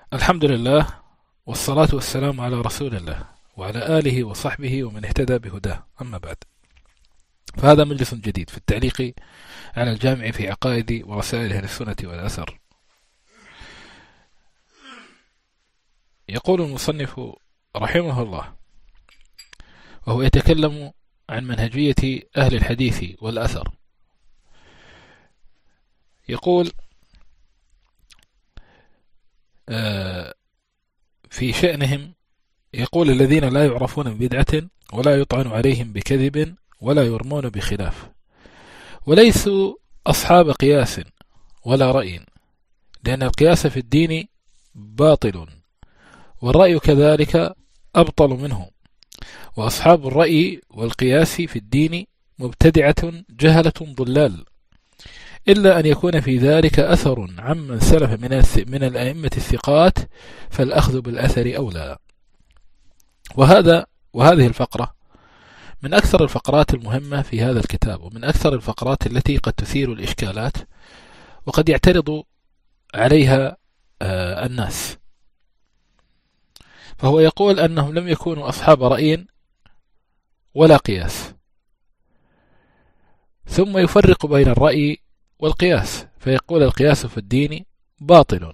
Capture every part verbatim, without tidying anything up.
الحمد لله، والصلاة والسلام على رسول الله وعلى آله وصحبه ومن اهتدى بهداه. أما بعد، فهذا مجلس جديد في التعليق على الجامع في عقائد ورسائل أهل السنة والأثر. يقول المصنف رحمه الله وهو يتكلم عن منهجية أهل الحديث والأثر، يقول في شأنهم، يقول: الذين لا يعرفون ببدعة ولا يطعن عليهم بكذب ولا يرمون بخلاف، وليسوا أصحاب قياس ولا رأي، لأن القياس في الدين باطل، والرأي كذلك أبطل منه، وأصحاب الرأي والقياس في الدين مبتدعة جهلة ضلال، إلا أن يكون في ذلك أثر عمن سلف من من الأئمة الثقات، فالأخذ بالأثر أولى. وهذا وهذه الفقرة من أكثر الفقرات المهمة في هذا الكتاب، ومن أكثر الفقرات التي قد تثير الإشكالات وقد يعترض عليها آه الناس. فهو يقول أنهم لم يكونوا أصحاب رأي ولا قياس، ثم يفرق بين الرأي والقياس، فيقول القياس في الدين باطل،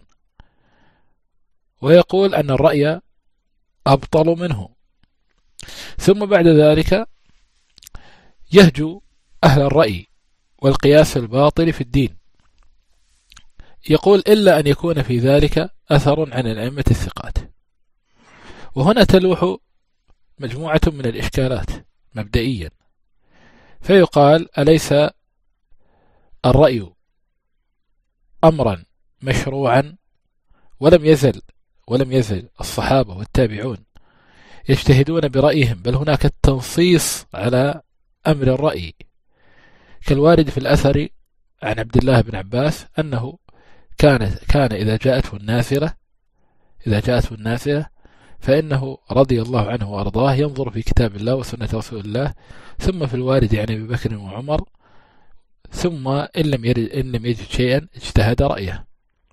ويقول أن الرأي أبطل منه، ثم بعد ذلك يهجو أهل الرأي والقياس الباطل في الدين، يقول: إلا أن يكون في ذلك أثر عن الأئمة الثقات. وهنا تلوح مجموعة من الإشكالات مبدئيا، فيقال: أليس الرأي أمرا مشروعا؟ ولم يزل ولم يزل الصحابة والتابعون يجتهدون برأيهم، بل هناك التنصيص على أمر الرأي، كالوارد في الأثر عن عبد الله بن عباس أنه كان كان إذا جاءته النافلة إذا جاءته النافلة فإنه رضي الله عنه وأرضاه ينظر في كتاب الله وسنة رسول الله، ثم في الوارد عن أبي بكر وعمر، ثم إن لم يجد, إن لم يجد شيئا اجتهد رأيه.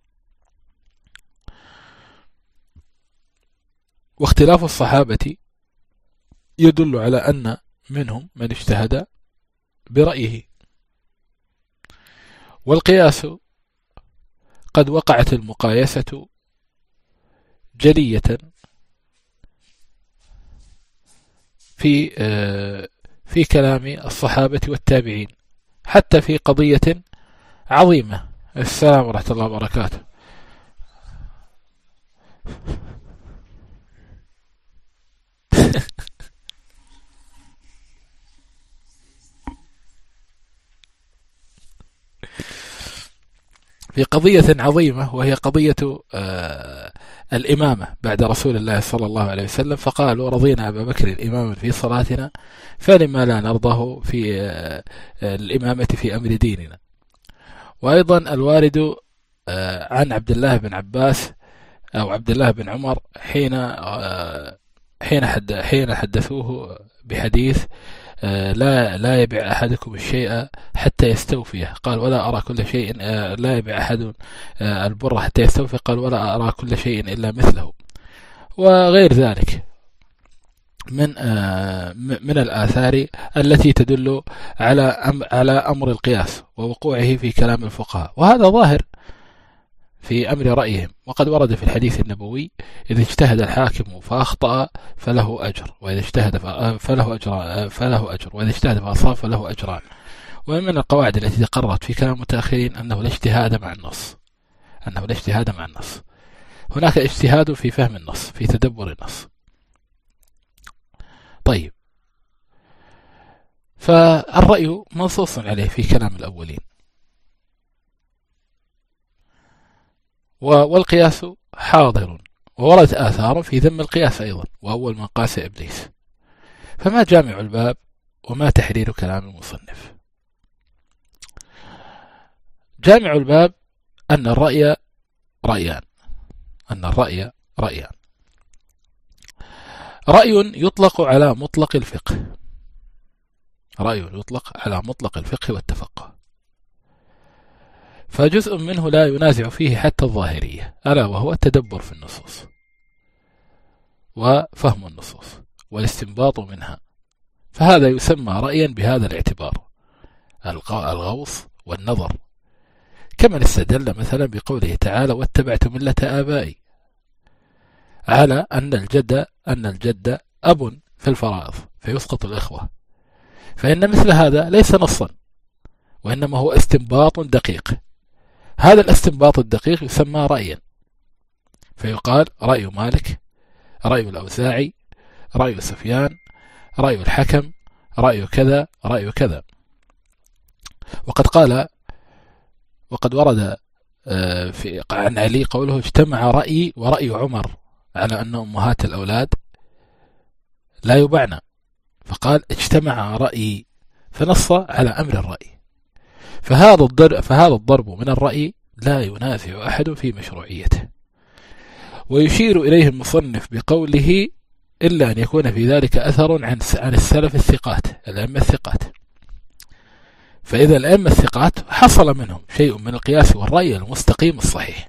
واختلاف الصحابة يدل على أن منهم من اجتهد برأيه. والقياس قد وقعت المقايسة جلية في في كلام الصحابة والتابعين، حتى في قضية عظيمة. السلام ورحمة الله وبركاته. في قضية عظيمة، وهي قضية آه الإمامة بعد رسول الله صلى الله عليه وسلم، فقالوا: رضينا أبا بكر إماما في صلاتنا، فلما لا نرضاه في آه الإمامة في أمر ديننا. وأيضا الوارد آه عن عبد الله بن عباس أو عبد الله بن عمر حين آه حين حد حين حدثوه بحديث: لا لا يبيع أحدكم الشيء حتى يستوفيه، قال: ولا أرى كل شيء لا يبيع أحد البر حتى يستوفيه، قال: ولا أرى كل شيء إلا مثله. وغير ذلك من من الآثار التي تدل على على أمر القياس ووقوعه في كلام الفقهاء، وهذا ظاهر في أمر رأيهم. وقد ورد في الحديث النبوي: إذا اجتهد الحاكم فأخطأ فله أجر، وإذا اجتهد فله أجر فله أجر وإذا اجتهد فأصاب فله أجران. ومن القواعد التي تقررت في كلام المتأخرين أنه لا اجتهاد مع النص أنه لا اجتهاد مع النص هناك اجتهاد في فهم النص، في تدبر النص. طيب، فالرأي منصوص عليه في كلام الأولين، والقياس حاضر، ووردت آثار في ذم القياس أيضا، وأول من قاس إبليس. فما جامع الباب وما تحرير كلام المصنف؟ جامع الباب أن الرأي رأيان أن الرأي رأيان رأي يطلق على مطلق الفقه رأي يطلق على مطلق الفقه والتفقه، فجزء منه لا ينازع فيه حتى الظاهرية، ألا وهو التدبر في النصوص وفهم النصوص والاستنباط منها، فهذا يسمى رأيا بهذا الاعتبار، الغوص والنظر، كمن استدل مثلا بقوله تعالى واتبعت ملة آبائي على أن الجد أن الجد أب في الفرائض فيسقط الإخوة، فإن مثل هذا ليس نصا وإنما هو استنباط دقيق، هذا الاستنباط الدقيق يسمى رأيا، فيقال رأي مالك، رأي الأوزاعي، رأي سفيان، رأي الحكم، رأي كذا، رأي كذا. وقد قال وقد ورد في عن علي قوله اجتمع رأيي ورأي عمر على أن أمهات الأولاد لا يبعن، فقال اجتمع رأيي، فنص على أمر الرأي، فهذا الضرب, فهذا الضرب من الرأي لا ينازع أحد في مشروعيته. ويشير إليه المصنف بقوله إلا أن يكون في ذلك أثر عن عن السلف الثقات الأئمة الثقات، فإذا الأئمة الثقات حصل منهم شيء من القياس والرأي المستقيم الصحيح.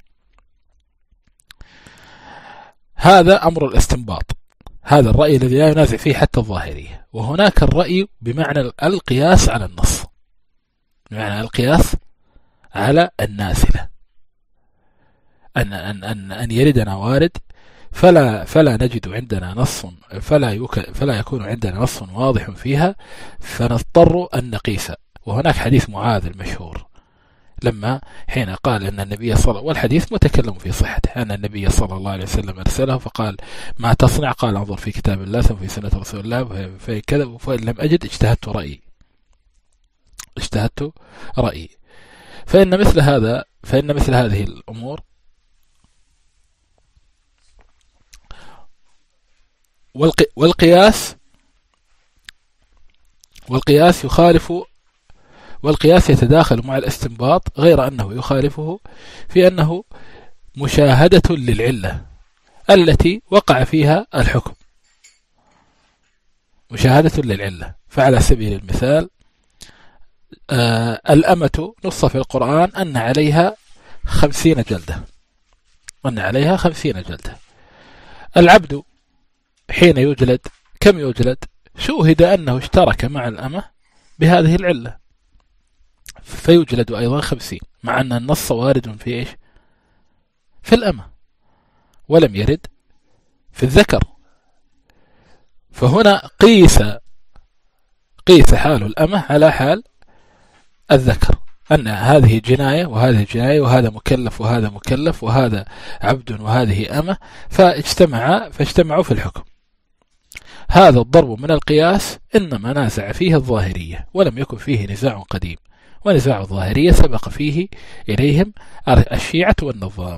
هذا أمر الاستنباط، هذا الرأي الذي لا ينازع فيه حتى الظاهرية. وهناك الرأي بمعنى القياس على النص، بمعنى القياس على النازلة، أن أن أن أن يردنا وارد فلا فلا نجد عندنا نص فلا فلا يكون عندنا نص واضح فيها فنضطر أن نقيس. وهناك حديث معاذ المشهور لما حين قال أن النبي صلى والحديث متكلم في صحته أن النبي صلى الله عليه وسلم أرسله فقال ما تصنع؟ قال انظر في كتاب الله ثم في سنة رسول الله في كذا، فإن لم أجد اجتهدت رأيي اجتهدت رأيي فإن مثل هذا فإن مثل هذه الأمور والقياس والقياس يخالف والقياس يتداخل مع الاستنباط، غير أنه يخالفه في أنه مشاهدة للعلة التي وقع فيها الحكم، مشاهدة للعلة. فعلى سبيل المثال آه الأمة نص في القرآن أن عليها خمسين جلدة أن عليها خمسين جلدة. العبد حين يجلد كم يجلد؟ شوهد أنه اشترك مع الأمة بهذه العلة فيجلد أيضا خمسين، مع أن النص وارد في إيش؟ في الأمة ولم يرد في الذكر. فهنا قيس قيس حال الأمة على حال الذكر، أن هذه جناية وهذه جناية وهذا مكلف وهذا مكلف وهذا عبد وهذه أمة، فاجتمع فاجتمعوا في الحكم. هذا الضرب من القياس إنما نازع فيه الظاهرية ولم يكن فيه نزاع قديم، ونزاع الظاهرية سبق فيه إليهم الشيعة والنظام.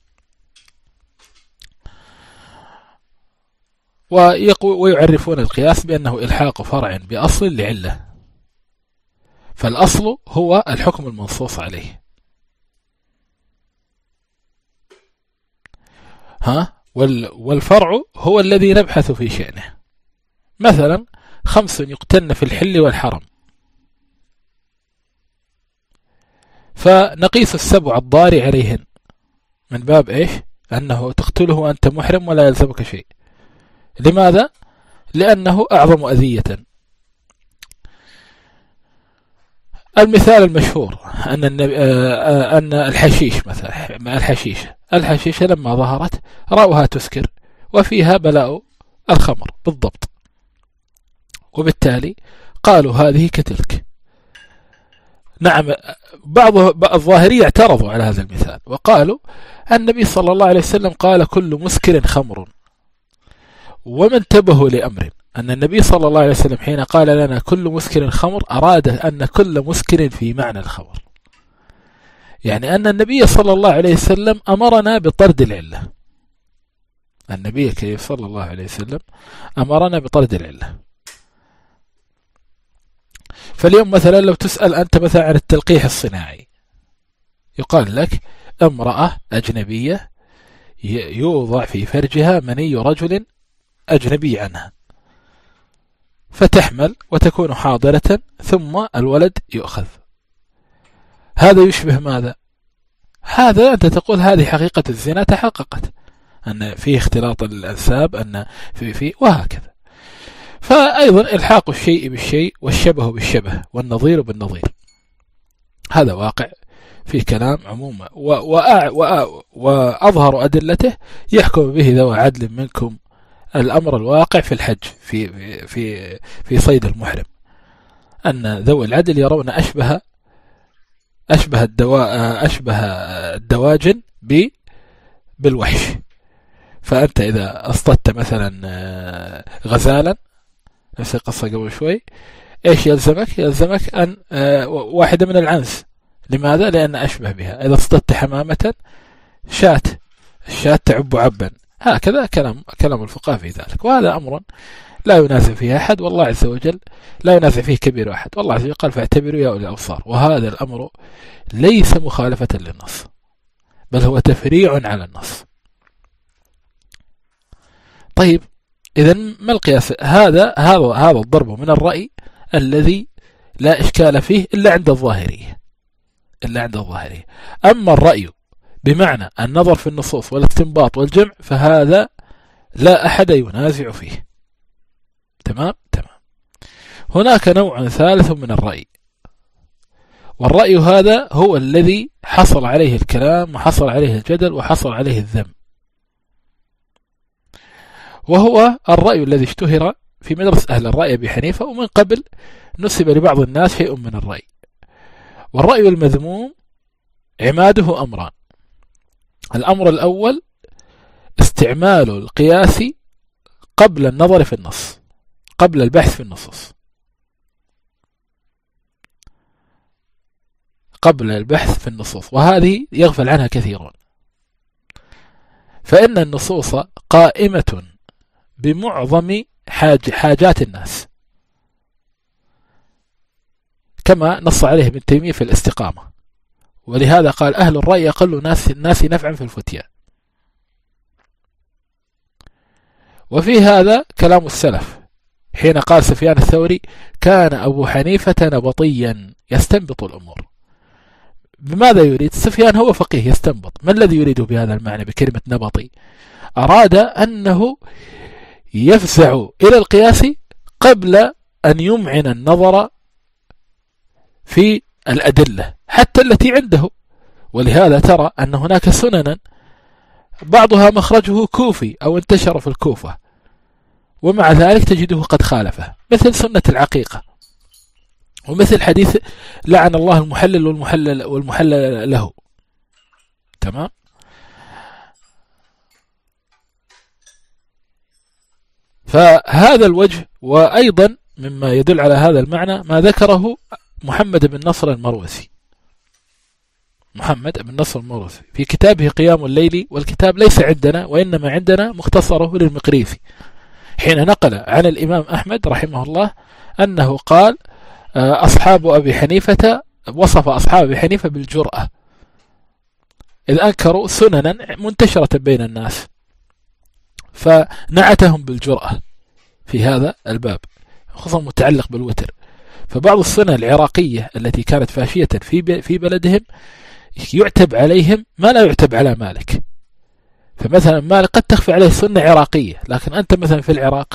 ويعرفون القياس بأنه إلحاق فرع بأصل لعلة، فالأصل هو الحكم المنصوص عليه. ها والفرع هو الذي نبحث في شأنه. مثلا خمس يقتلن في الحل والحرم، فنقيس السبع الضاري عليهن من باب إيش؟ أنه تقتله وأنت محرم ولا يلزمك شيء. لماذا؟ لأنه أعظم أذية. المثال المشهور أن أن الحشيش مثلا الحشيشة الحشيشة لما ظهرت رأوها تسكر وفيها بلاء الخمر بالضبط، وبالتالي قالوا هذه كتلك. نعم، بعض الظاهرية اعترضوا على هذا المثال وقالوا النبي صلى الله عليه وسلم قال كل مسكر خمر، وما انتبهوا لأمر أن النبي صلى الله عليه وسلم حين قال لنا كل مسكر خمر أراد أن كل مسكر في معنى الخمر، يعني أن النبي صلى الله عليه وسلم أمرنا بطرد العلة. النبي كيف صلى الله عليه وسلم أمرنا بطرد العلة. فاليوم مثلا لو تسأل أنت مثلا عن التلقيح الصناعي، يقال لك امرأة أجنبية يوضع في فرجها مني رجل أجنبي عنها فتحمل وتكون حاضرة ثم الولد يؤخذ. هذا يشبه ماذا؟ هذا أنت تقول هذه حقيقة الزنا تحققت، أن فيه اختلاط الأنساب، أن في في وهكذا. فأيضا إلحاق الشيء بالشيء والشبه بالشبه والنظير بالنظير، هذا واقع في كلام عموما، وأظهر أدلته يحكم به ذو عدل منكم الأمر الواقع في الحج في في في صيد المحرم، أن ذوي العدل يرون أشبه أشبه الدواء أشبه الدواجن بالوحش. فأنت إذا اصطدت مثلا غزالا، نفس القصة قبل شوي، إيش يلزمك؟ يلزمك أن واحدة من العنز. لماذا؟ لأن أشبه بها. إذا اصطدت حمامة، شاة، الشاة تعب عبا. هكذا كلام كلام الفقهاء في ذلك، وهذا أمر لا ينازع فيه أحد، والله عز وجل لا ينازع فيه كبير أحد، والله عز وجل قال فاعتبروا يا أولي الأبصار. وهذا الأمر ليس مخالفة للنص، بل هو تفريع على النص. طيب إذا ما القياس؟ هذا هذا هذا الضرب من الرأي الذي لا إشكال فيه إلا عند الظاهرية، إلا عند الظاهرية. أما الرأي بمعنى النظر في النصوص والاستنباط والجمع فهذا لا أحد ينازع فيه. تمام تمام. هناك نوع ثالث من الرأي، والرأي هذا هو الذي حصل عليه الكلام وحصل عليه الجدل وحصل عليه الذم، وهو الرأي الذي اشتهر في مدرسة أهل الرأي أبي حنيفة، ومن قبل نسب لبعض الناس شيء من الرأي. والرأي المذموم عماده أمران: الأمر الأول استعمال القياس قبل النظر في النص، قبل البحث في النصوص، قبل البحث في النصوص، وهذه يغفل عنها كثيرون. فإن النصوص قائمة بمعظم حاج حاجات الناس، كما نص عليه ابن تيمية في الاستقامة، ولهذا قال أهل الرأي أقل ناس الناس نفعا في الفتيا. وفي هذا كلام السلف حين قال سفيان الثوري: كان أبو حنيفة نبطيا يستنبط الأمور. بماذا يريد؟ سفيان هو فقيه يستنبط. ما الذي يريده بهذا المعنى بكلمة نبطي؟ أراد أنه يفزع إلى القياس قبل أن يمعن النظر في الأدلة حتى التي عنده. ولهذا ترى أن هناك سننا بعضها مخرجه كوفي أو انتشر في الكوفة، ومع ذلك تجده قد خالفه، مثل سنة العقيقة، ومثل حديث لعن الله المحلل والمحلل والمحلل له. تمام. فهذا الوجه، وأيضا مما يدل على هذا المعنى ما ذكره محمد بن نصر المروزي، محمد بن نصر المروزي في كتابه قيام الليل، والكتاب ليس عندنا وإنما عندنا مختصره للمقريزي، حين نقل عن الإمام أحمد رحمه الله أنه قال: أصحاب أبي حنيفة، وصف أصحاب أبي حنيفة بالجرأة إذ أنكروا سننا منتشرة بين الناس، فنعتهم بالجرأة في هذا الباب، خصوصا متعلق بالوتر. فبعض السنن العراقية التي كانت فاشية في في بلدهم يعتب عليهم ما لا يعتب على مالك. فمثلا مالك قد تخفي عليه سنة عراقية، لكن أنت مثلا في العراق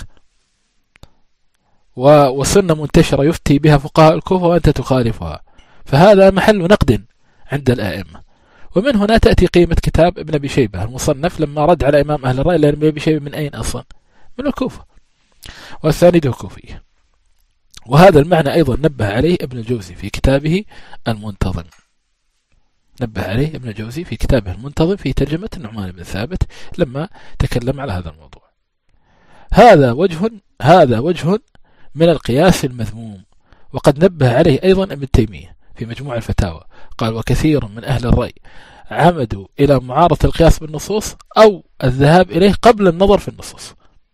وسنة منتشرة يفتي بها فقهاء الكوفة وأنت تخالفها، فهذا محل نقد عند الآئمة. ومن هنا تأتي قيمة كتاب ابن أبي شيبة المصنف لما رد على إمام أهل الرأي، لأن ابن أبي شيبة من أين أصلا؟ من الكوفة، والثاني كوفية. وهذا المعنى أيضا نبه عليه ابن الجوزي في كتابه المنتظم، نبه عليه ابن الجوزي في كتابه المنتظم في ترجمة النعمان بن ثابت لما تكلم على هذا الموضوع. هذا وجه هذا وجه من القياس المذموم، وقد نبه عليه أيضا ابن تيمية في مجموع الفتاوى، قال: وكثير من أهل الرأي عمدوا إلى معارضة القياس بالنصوص أو الذهاب إليه قبل النظر في النصوص.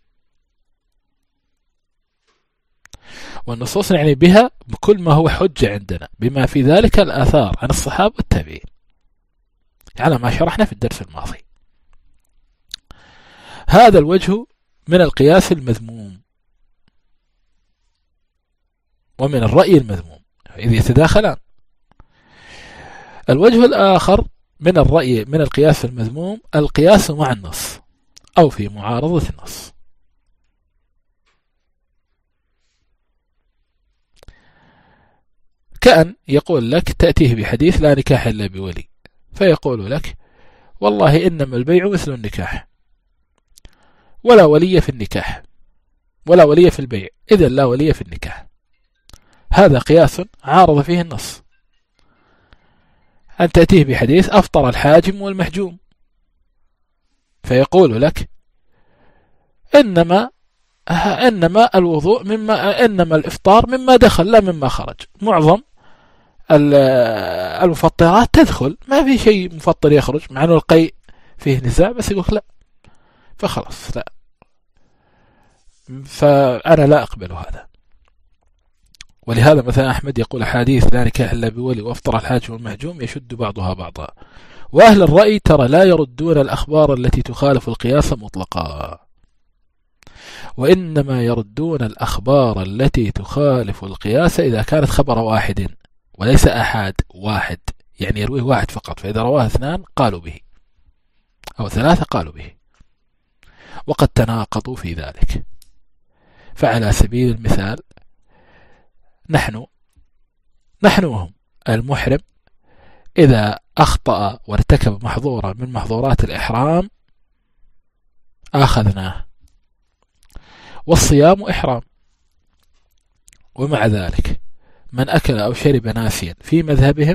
والنصوص يعني بها بكل ما هو حجة عندنا، بما في ذلك الآثار عن الصحابة والتابعين، على ما شرحنا في الدرس الماضي. هذا الوجه من القياس المذموم ومن الرأي المذموم، إذ يتداخلان. الوجه الآخر من الرأي من القياس المذموم القياس مع النص أو في معارضة النص. كأن يقول لك تأتيه بحديث لا نكاح إلا بولي، فيقول لك والله إنما البيع مثل النكاح ولا ولي في النكاح ولا ولي في البيع، إذن لا ولي في النكاح. هذا قياس عارض فيه النص. أن تأتيه بحديث أفطر الحاجم والمحجوم، فيقول لك إنما إنما الوضوء مما إنما الإفطار مما دخل لا مما خرج. معظم المفطرات تدخل، ما في شيء مفطر يخرج، مع أنه القيء فيه نزاع، بس يقول لا، فخلاص لا، فأنا لا أقبل هذا. ولهذا مثلا أحمد يقول حديث لا نكاح إلا بولي وأفطر الحاجم والمحجوم يشد بعضها بعضا. وأهل الرأي ترى لا يردون الأخبار التي تخالف القياس مطلقا، وإنما يردون الأخبار التي تخالف القياس إذا كانت خبر واحد وليس أحد واحد، يعني يرويه واحد فقط، فإذا رواه اثنان قالوا به أو ثلاثة قالوا به، وقد تناقضوا في ذلك. فعلى سبيل المثال نحن نحن وهم المحرم إذا أخطأ وارتكب محظورا من محظورات الإحرام أخذناه، والصيام إحرام، ومع ذلك من أكل أو شرب ناسيا في مذهبهم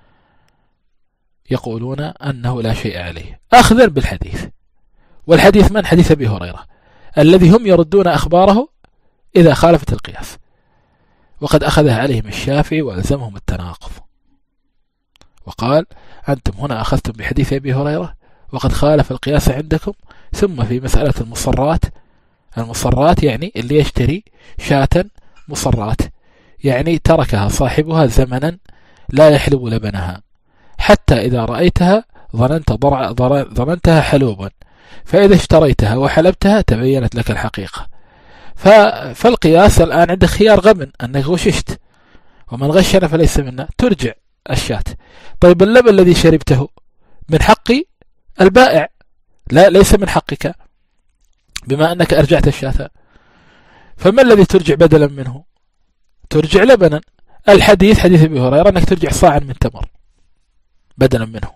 يقولون أنه لا شيء عليه أخذا بالحديث. والحديث من؟ حديث أبي هريرة الذي هم يردون أخباره إذا خالفت القياس، وقد أخذها عليهم الشافعي وألزمهم التناقض، وقال أنتم هنا أخذتم بحديث أبي هريرة وقد خالف القياس عندكم. ثم في مسألة المصرات، المصرات يعني اللي يشتري شاة مصرات، يعني تركها صاحبها زمنا لا يحلب لبنها حتى إذا رأيتها ظننت ضرع ظننتها حلوبا، فإذا اشتريتها وحلبتها تبينت لك الحقيقة. فالقياس الآن عندك خيار غبن أنك غششت، ومن غشنا فليس منا، ترجع الشاة. طيب اللبن الذي شربته من حق البائع، لا ليس من حقك بما أنك أرجعت الشاة، فما الذي ترجع بدلا منه؟ ترجع لبنا. الحديث حديث أبي هريرة أنك ترجع صاعا من تمر بدلا منه.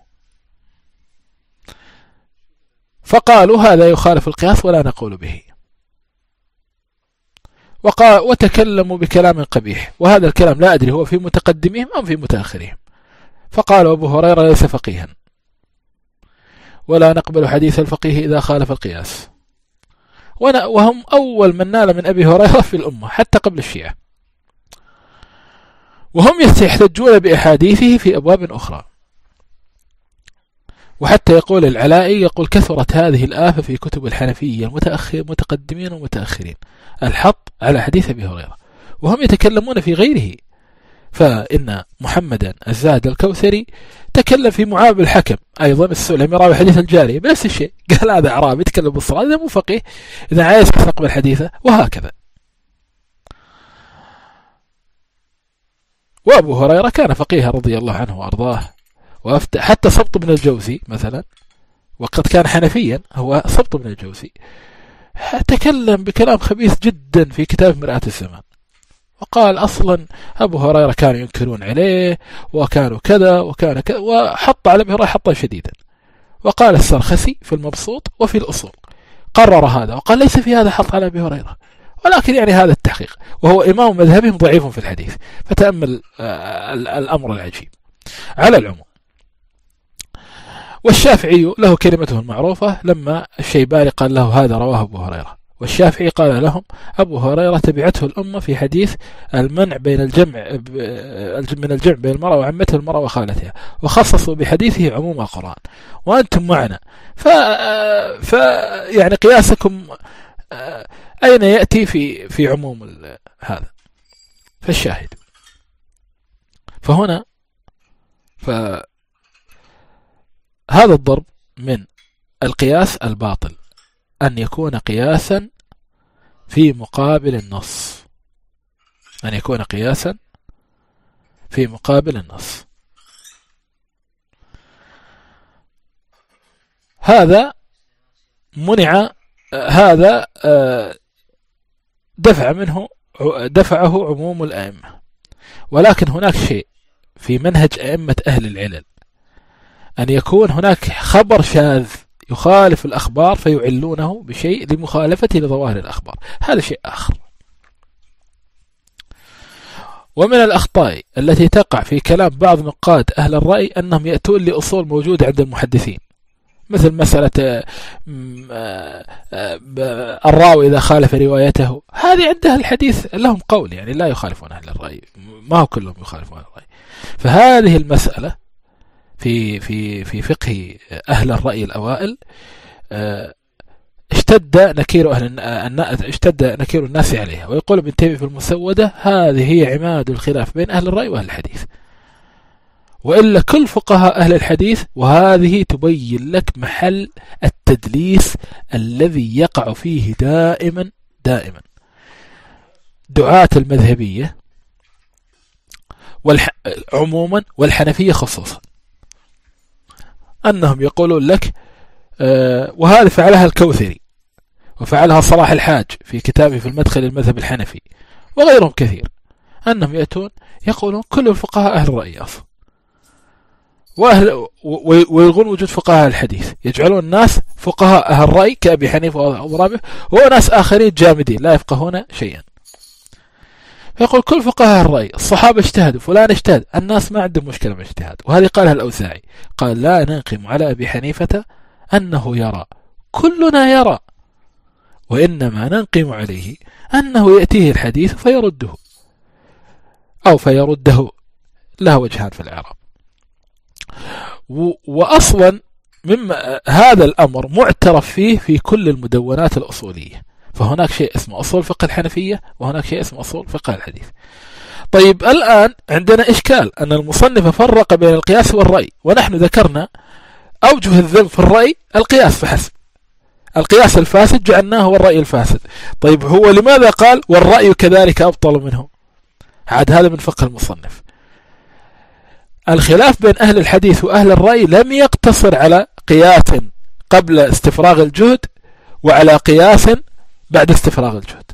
فقالوا هذا يخالف القياس ولا نقول به، وقال وتكلموا بكلام قبيح، وهذا الكلام لا أدري هو في متقدمهم أم في متأخرهم. فقالوا أبو هريرة ليس فقيها ولا نقبل حديث الفقيه إذا خالف القياس، وهم أول من نال من أبي هريرة في الأمة حتى قبل الشيعة، وهم يحتجون بأحاديثه في أبواب أخرى. وحتى يقول العلائي يقول كثرت هذه الآفة في كتب الحنفية المتأخر متقدمين ومتأخرين الحط على حديث أبي هريرة، وهم يتكلمون في غيره. فإن محمدا الزاد الكوثري تكلم في معاذ الحكم أيضا السلمي راوي حديث الجارية بنفس الشيء، قال هذا أعرابي يتكلم بالصلاة، إذا مو فقيه، إذا عايز يستقبل حديثه، وهكذا. وأبو هريرة كان فقيها رضي الله عنه وأرضاه، حتى سبط بن الجوزي مثلا، وقد كان حنفيا هو سبط بن الجوزي، تكلم بكلام خبيث جدا في كتاب مرآة الزمان، وقال أصلا أبو هريرة كانوا ينكرون عليه وكانوا كذا وكان كذا، وحط على أبي هريرة حطا شديدا. وقال السرخسي في المبسوط وفي الأصول قرر هذا، وقال ليس في هذا حط على أبي هريرة، ولكن يعني هذا التحقيق، وهو إمام مذهبهم ضعيف في الحديث. فتأمل الأمر العجيب. على العموم، والشافعي له كلمته المعروفة لما الشيباني قال له هذا رواه أبو هريرة، والشافعي قال لهم أبو هريرة تبعته الأمة في حديث المنع بين الجمع من الجمع بين المرأة وعمتها المرأة وخالتها، وخصصوا بحديثه عموم القرآن، وأنتم معنا. ف... ف يعني قياسكم أين يأتي في في عموم هذا؟ فالشاهد فهنا ف هذا الضرب من القياس الباطل أن يكون قياسا في مقابل النص، أن يكون قياسا في مقابل النص. هذا منع، هذا دفع منه دفعه عموم الأئمة. ولكن هناك شيء في منهج أئمة أهل العلل، أن يكون هناك خبر شاذ يخالف الأخبار فيعلونه بشيء لمخالفته لظواهر الأخبار، هذا شيء آخر. ومن الأخطاء التي تقع في كلام بعض نقاد أهل الرأي أنهم يأتون لأصول موجودة عند المحدثين، مثل مسألة الراوي إذا خالف روايته، هذه عند أهل الحديث لهم قول، يعني لا يخالفون أهل الرأي، ما هو كلهم يخالفون أهل الرأي. فهذه المسألة في في في فقه أهل الرأي الأوائل اشتد نكير أهل اشتد نكير الناس عليها. ويقول ابن تيمية في المسودة: هذه هي عماد الخلاف بين أهل الرأي وأهل الحديث، وإلا كل فقهاء أهل الحديث. وهذه تبين لك محل التدليس الذي يقع فيه دائما دائما دعاة المذهبية والح... عموما والحنفية خصوصا، أنهم يقولون لك آه وهذا فعلها الكوثري، وفعلها صلاح الحاج في كتابه في المدخل المذهب الحنفي، وغيرهم كثير، أنهم يأتون يقولون كل الفقهاء أهل الرأي أصلا، وأهل ويلغون وجود فقهاء الحديث، يجعلون الناس فقهاء أهل الرأي كأبي حنيفة وضرابه، وناس آخرين جامدين لا يفقهون شيئا. فيقول كل فقهاء الرأي، الصحابة اجتهدوا، فلان اجتهد، الناس ما عندهم مشكلة من الاجتهاد. وهذه قالها الأوزاعي، قال: لا ننقم على أبي حنيفة أنه يرى، كلنا يرى، وإنما ننقم عليه أنه يأتيه الحديث فيرده أو فيرده، له وجهان في الإعراب. وأصلا مما هذا الأمر معترف فيه في كل المدونات الأصولية، فهناك شيء اسمه أصول فقه الحنفية، وهناك شيء اسمه أصول فقه الحديث. طيب الآن عندنا إشكال أن المصنف فرق بين القياس والرأي، ونحن ذكرنا أوجه الذم في الرأي القياس فحسب، القياس الفاسد جعلناه هو الرأي الفاسد. طيب هو لماذا قال والرأي كذلك أبطل منه؟ عاد هذا من فقه المصنف. الخلاف بين أهل الحديث وأهل الرأي لم يقتصر على قياس قبل استفراغ الجهد وعلى قياس بعد استفراغ الجهد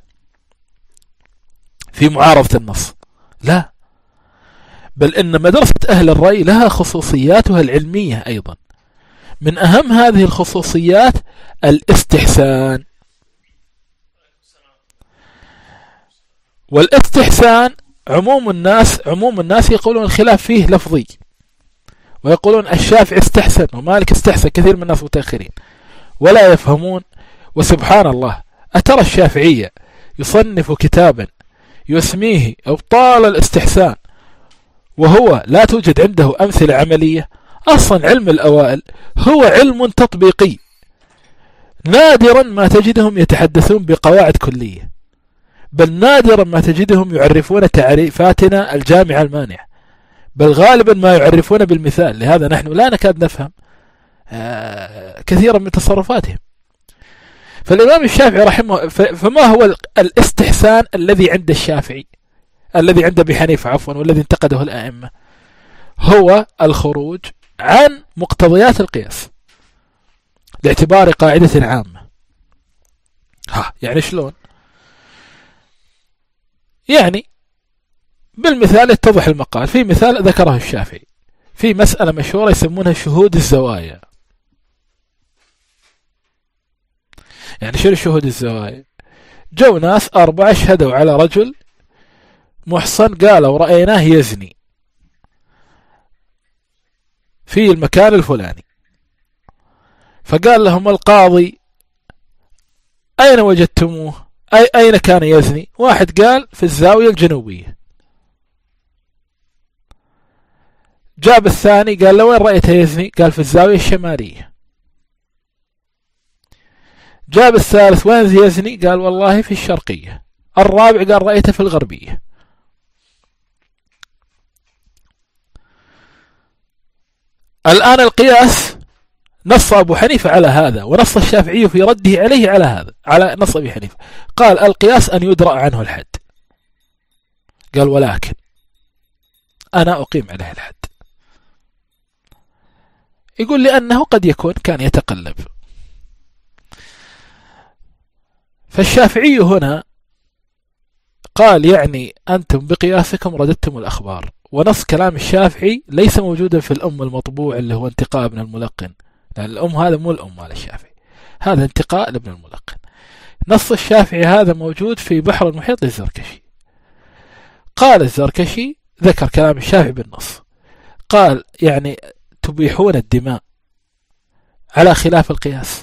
في معارضة النص، لا، بل إن مدرسة أهل الرأي لها خصوصياتها العلمية أيضا. من أهم هذه الخصوصيات الاستحسان، والاستحسان عموم الناس عموم الناس يقولون الخلاف فيه لفظي، ويقولون الشافعي استحسن ومالك استحسن، كثير من الناس متأخرين ولا يفهمون. وسبحان الله، أترى الشافعية يصنف كتابا يسميه أبطال الاستحسان وهو لا توجد عنده أمثلة عملية؟ أصلا علم الأوائل هو علم تطبيقي، نادرا ما تجدهم يتحدثون بقواعد كلية، بل نادرا ما تجدهم يعرفون تعريفاتنا الجامعة المانعة، بل غالبا ما يعرفون بالمثال. لهذا نحن لا نكاد نفهم كثيرا من تصرفاتهم. فالإمام الشافعي رحمه، فما هو الاستحسان الذي عند الشافعي، الذي عند أبي حنيفة عفوا، والذي انتقده الأئمة؟ هو الخروج عن مقتضيات القياس لاعتبار قاعدة عامة. ها يعني شلون؟ يعني بالمثال يتضح المقال. في مثال ذكره الشافعي في مسألة مشهورة يسمونها شهود الزوايا. يعني شو شهود الزوايا؟ جو ناس أربعة شهدوا على رجل محصن، قالوا رأيناه يزني في المكان الفلاني، فقال لهم القاضي أين وجدتموه؟ أي أين كان يزني؟ واحد قال في الزاوية الجنوبية، جاب الثاني قال له وين رأيته يزني؟ قال في الزاوية الشمالية. جاب الثالث وين يزني؟ قال والله في الشرقية. الرابع قال رأيته في الغربية. الآن القياس نص أبو حنيفة على هذا، ونص الشافعي في رده عليه على هذا، على نص أبي حنيفة. قال القياس أن يدرأ عنه الحد، قال ولكن أنا أقيم عليه الحد. يقول لأنه قد يكون كان يتقلب. فالشافعي هنا قال يعني أنتم بقياسكم رددتم الأخبار، ونص كلام الشافعي ليس موجودا في الأم المطبوع اللي هو انتقاء ابن الملقن، لأن الأم هذا مو الأم مال الشافعي، هذا انتقاء لابن الملقن. نص الشافعي هذا موجود في بحر المحيط للزركشي. قال الزركشي ذكر كلام الشافعي بالنص، قال يعني تبيحون الدماء على خلاف القياس.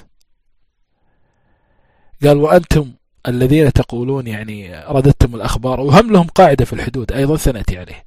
قال وأنتم الذين تقولون يعني رددتم الأخبار، وهم لهم قاعدة في الحدود أيضا سنأتي عليه.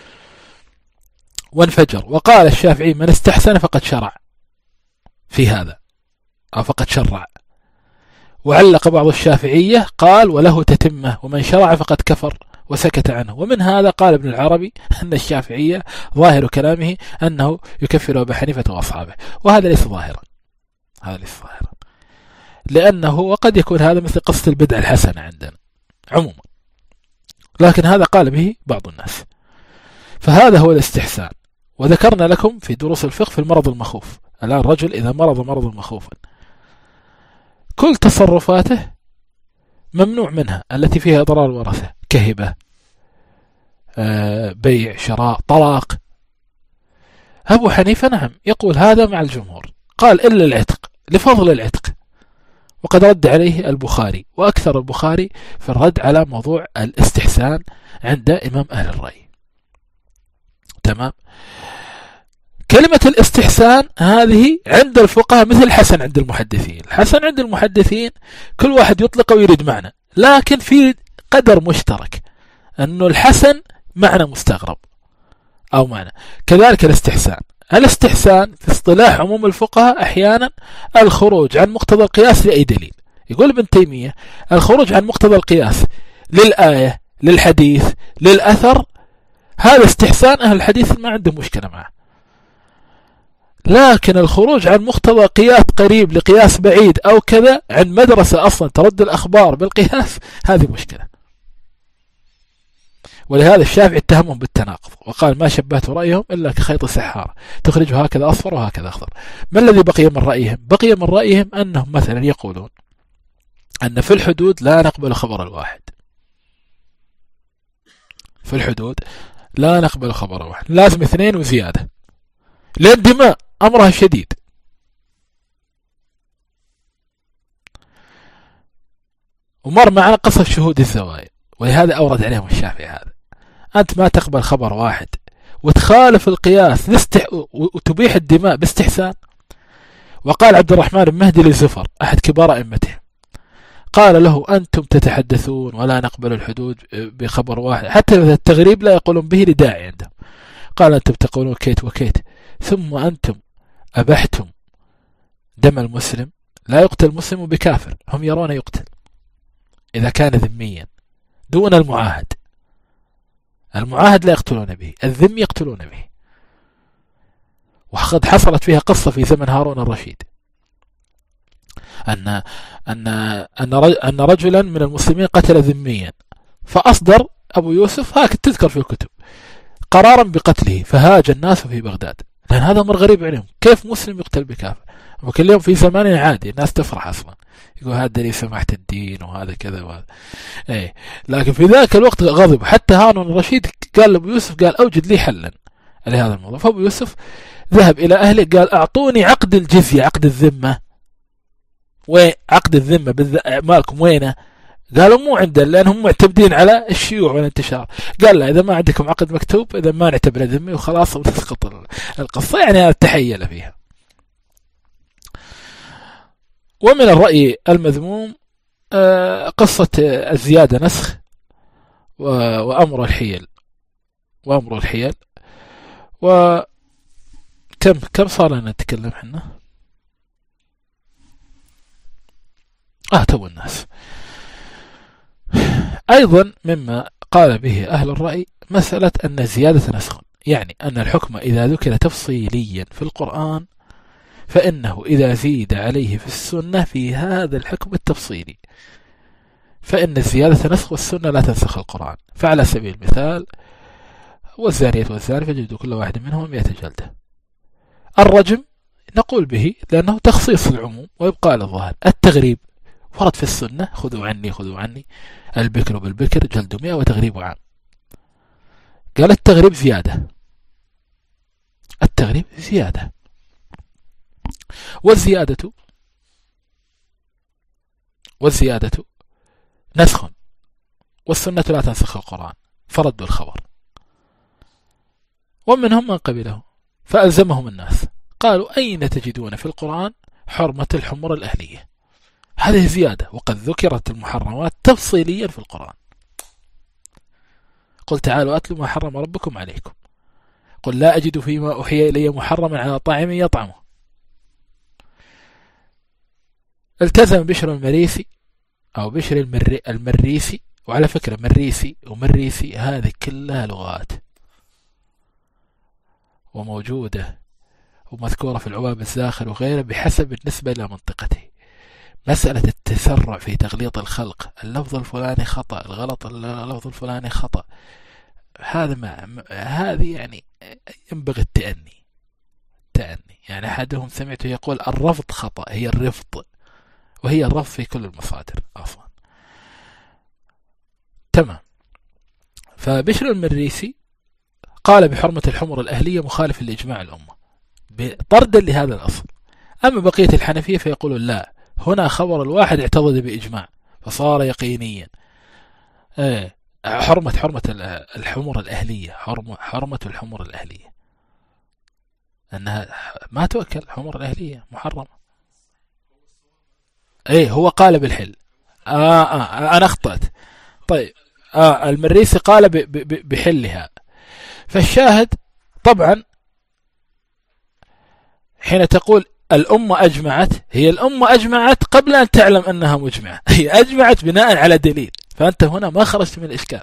وانفجر. وقال الشافعي من استحسن فقد شرع في هذا أو فقد شرع. وعلق بعض الشافعية قال وله تتمة، ومن شرع فقد كفر وسكت عنه. ومن هذا قال ابن العربي أن الشافعية ظاهر كلامه أنه يكفر أبا حنيفة وأصحابه، وهذا ليس ظاهرا، هذا ليس ظاهرا، لأنه وقد يكون هذا مثل قصة البدع الحسنة عندنا عموما، لكن هذا قال به بعض الناس. فهذا هو الاستحسان. وذكرنا لكم في دروس الفقه في المرض المخوف، الآن رجل إذا مرض مرض مخوفا كل تصرفاته ممنوع منها التي فيها إضرار الورثة، كهبة، بيع، شراء، طلاق. أبو حنيفة نعم يقول هذا مع الجمهور، قال إلا العتق لفضل العتق، وقد رد عليه البخاري، وأكثر البخاري في الرد على موضوع الاستحسان عند إمام أهل الرأي. تمام. كلمة الاستحسان هذه عند الفقهاء مثل الحسن عند المحدثين. الحسن عند المحدثين كل واحد يطلق ويريد معنى، لكن في قدر مشترك أنه الحسن معنى مستغرب أو معنى. كذلك الاستحسان، الاستحسان في اصطلاح عموم الفقهاء أحيانا الخروج عن مقتضى القياس لأي دليل. يقول ابن تيمية الخروج عن مقتضى القياس للآية، للحديث، للأثر، هذا استحسان أهل الحديث ما عندهم مشكلة معه. لكن الخروج عن مقتضى قياس قريب لقياس بعيد أو كذا عن مدرسة أصلا ترد الأخبار بالقياس، هذه مشكلة. ولهذا الشافعي اتهمهم بالتناقض وقال ما شبهت رأيهم إلا كخيط السحارة تخرج هكذا أصفر وهكذا أخضر. ما الذي بقي من رأيهم؟ بقي من رأيهم أنهم مثلا يقولون أن في الحدود لا نقبل خبر الواحد، في الحدود لا نقبل خبر واحد، لازم اثنين وزيادة، لأن دماء أمرها شديد. ومر معنا قصة شهود الزوايا، ولهذا أورد عليهم الشافعي هذا. أنت ما تقبل خبر واحد وتخالف القياس وتبيح الدماء باستحسان. وقال عبد الرحمن بن مهدي للزفر أحد كبار أئمتهم، قال له أنتم تتحدثون ولا نقبل الحدود بخبر واحد، حتى التغريب لا يقولون به لداعي عندهم. قال أنتم تقولون كيت وكيت، ثم أنتم أبحتم دم المسلم، لا يقتل المسلم بكافر، هم يرون يقتل إذا كان ذميا دون المعاهد. المعاهد لا يقتلون به، الذم يقتلون به. وقد حصلت فيها قصة في زمن هارون الرشيد، أن أن أن رجلا من المسلمين قتل ذميا، فأصدر أبو يوسف هكذا تذكر في الكتب قرارا بقتله، فهاج الناس في بغداد، لأن هذا أمر غريب عليهم، كيف مسلم يقتل بكافر؟ وكل يوم في زمان عادي الناس تفرح أصلا، يقول هذا دليل سماحة الدين وهذا كذا وهذا. إيه. لكن في ذاك الوقت غضب، حتى هارون الرشيد قال لأبو يوسف قال أوجد لي حلا لهذا الموضوع. فأبو يوسف ذهب إلى أهله قال أعطوني عقد الجزية، عقد الذمة. وين عقد الذمة بالذ... مالكم وينه؟ قالوا مو عندنا لأنهم معتمدين على الشيوع والانتشار. قال لا إذا ما عندكم عقد مكتوب إذا ما نعتبره ذمي وخلاص وتسقط القصة. يعني التحية له فيها. ومن الرأي المذموم قصة الزيادة نسخ وأمر الحيل وأمر الحيل. وكم كم صار لنا نتكلم حنا؟ آه تو الناس. أيضا مما قال به أهل الرأي مسألة أن الزيادة نسخ، يعني أن الحكم إذا ذكر تفصيليا في القرآن فإنه إذا زيد عليه في السنة في هذا الحكم التفصيلي فإن الزيادة نسخ والسنة لا تنسخ القرآن. فعلى سبيل المثال والزانية والزاني فجلدوا كل واحد منهم مئة جلدة. الرجم نقول به لأنه تخصيص العموم ويبقى للظاهر. التغريب ورد في السنة خذوا عني خذوا عني البكر بالبكر جلد مئة وتغريب عام. قال التغريب زيادة، التغريب زيادة، والزيادة والزيادة نسخ، والسنة لا تنسخ القرآن، فردوا الخبر. ومنهم من قبله فألزمهم الناس، قالوا أين تجدون في القرآن حرمة الحمر الأهلية؟ هذه زيادة، وقد ذكرت المحرمات تفصيليا في القرآن. قل تعالوا أتلوا ما حرم ربكم عليكم، قل لا أجد فيما أوحي إلي محرما على طاعم يطعمه. التزم بشر المريسي أو بشر المري المريسي، وعلى فكرة مريسي ومريسي هذه كلها لغات وموجودة ومذكورة في العواب الزاخر وغيره بحسب النسبة إلى منطقته. مسألة التسرع في تغليط الخلق، اللفظ الفلاني خطأ، الغلط اللفظ الفلاني خطأ، هذا ما هذه يعني ينبغي التأني تأني يعني أحدهم سمعته يقول الرفض خطأ، هي الرفض، وهي الرفض في كل المصادر أصلا. تمام. فبشر المريسي قال بحرمة الحمر الأهلية مخالف لإجماع الأمة طردا لهذا الأصل. أما بقية الحنفية فيقولون لا، هنا خبر الواحد اعتضد بإجماع فصار يقينيا. ايه حرمة حرمة الحمر الأهلية، حرمة حرمة الحمر الأهلية أنها ما تؤكل، حمر الأهلية محرمة. ايه هو قال بالحل. آه آه أنا أخطأت. طيب آه المريسي قال بحلها. فالشاهد طبعا حين تقول الأمة أجمعت، هي الأمة أجمعت قبل أن تعلم أنها مجمعة، هي أجمعت بناء على دليل، فأنت هنا ما خرجت من الإشكال.